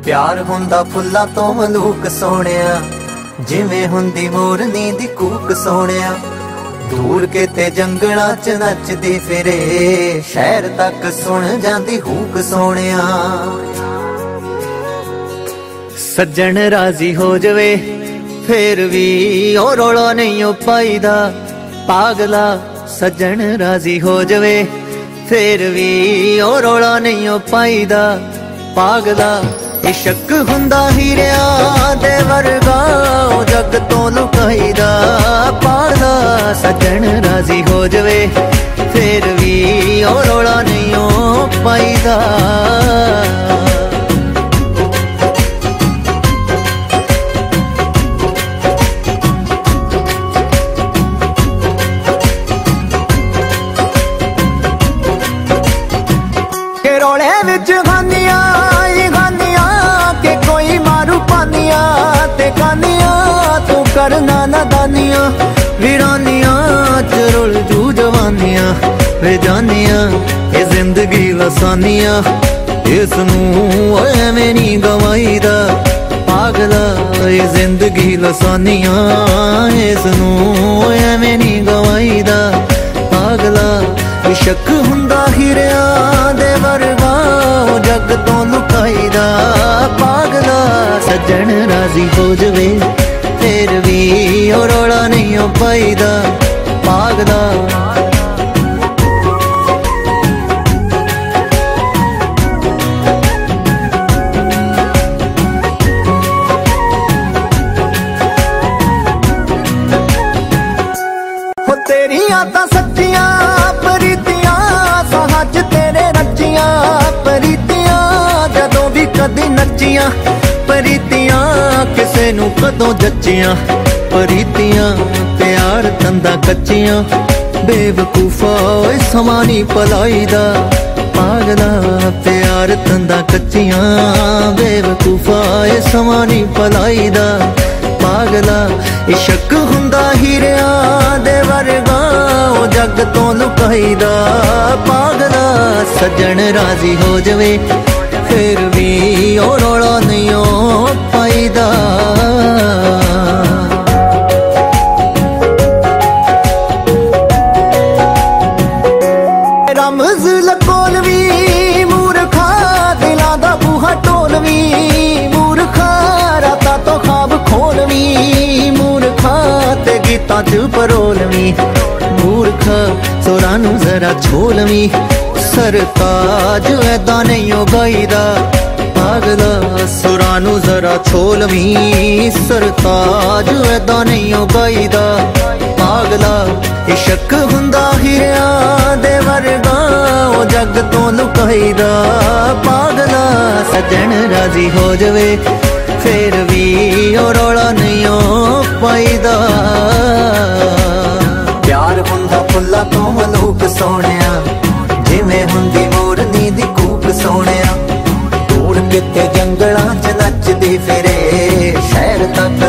प्यार हुंदा फुल्लां तो मलूक सोहणिया, जिवें हुंदी मोरनी दी कूक सोहणिया। दूर किते जंगलां च नचदी फिरे, शहर तक सुन जांदी हूक सोहणिया। सज्जन राजी हो जवे फिर भी ओ रौला नहीं ओ पाईदा, पागला सज्जन राजी हो जवे फिर भी ओ रौला नहीं ओ पाईदा, पागला इश्क हुंदा हीरिया दे वर्गा ओ जग तो लुकाईदा, पागला सज्जन राजी हो जवे फिर भी ओ रौला नहीं ओ पाईदा। रोले विच गानिया गानिया के कोई मारू पानिया ते गानिया तू करना नादानिया, वीरानिया च रुल जू जवानिया वे जानिया ये जिंदगी लसानिया, इसनू एवें नहीं गवाईदा, पागला ये जिंदगी लसानिया, इसनू एवें नहीं गवाईदा, पागला इश्क हुंदा हीरिया दे वर्गा ओ जग तो लुकाईदा, पागला सज्जन राजी हो जवे फिर भी ओ रौला नहीं ओ पाईदा, पागला। तेरिया तां सच्चियां प्रीतियां सच तेरे रचियां प्रीतियां, जदों भी कदी नचियां प्रीतियां किसे नू कदों जचियां, प्रीतियां प्यार तंदा कच्चियां, बेवकूफा ओए समा नहीं भलाईदा, पागला प्यार तंदा कच्चियां, बेवकूफा ओए समा नहीं भलाईदा, पागला इश्क हुंदा हीरिया दे वर्गा ओ जग तो लुकाईदा, पागला सज्जन राजी हो जवे फिर भी ओ रौला नहीं ओ पाईदा। रमज लकोलवी मूर्खा दिलां दा बूहा ढोलवी, मूर्खा रातां तो ख्वाब खोलवी, मूर्खा ते गीतां च परोलवी, मूर्खा सुरां नू जरा छोलवी, सरताज ऐदा नहीं ओ गाईदा, पागला सुरां नू जरा छोलवी, सरताज ऐदा नहीं ओ गाईदा, पागला इश्क हुंदा हीरिया दे वर्गा ओ जग तो लुकाईदा, पागला सज्जन राजी हो जवे फिर भी ओ रौला नहीं ओ पाईदा। प्यार हुंदा फुल्लां तो मलूक सोहणिया, जिवें हुंदी मोरनी दी कूक सोहणिया। दूर किते जंगलां च नचदी फिरे, शहर तक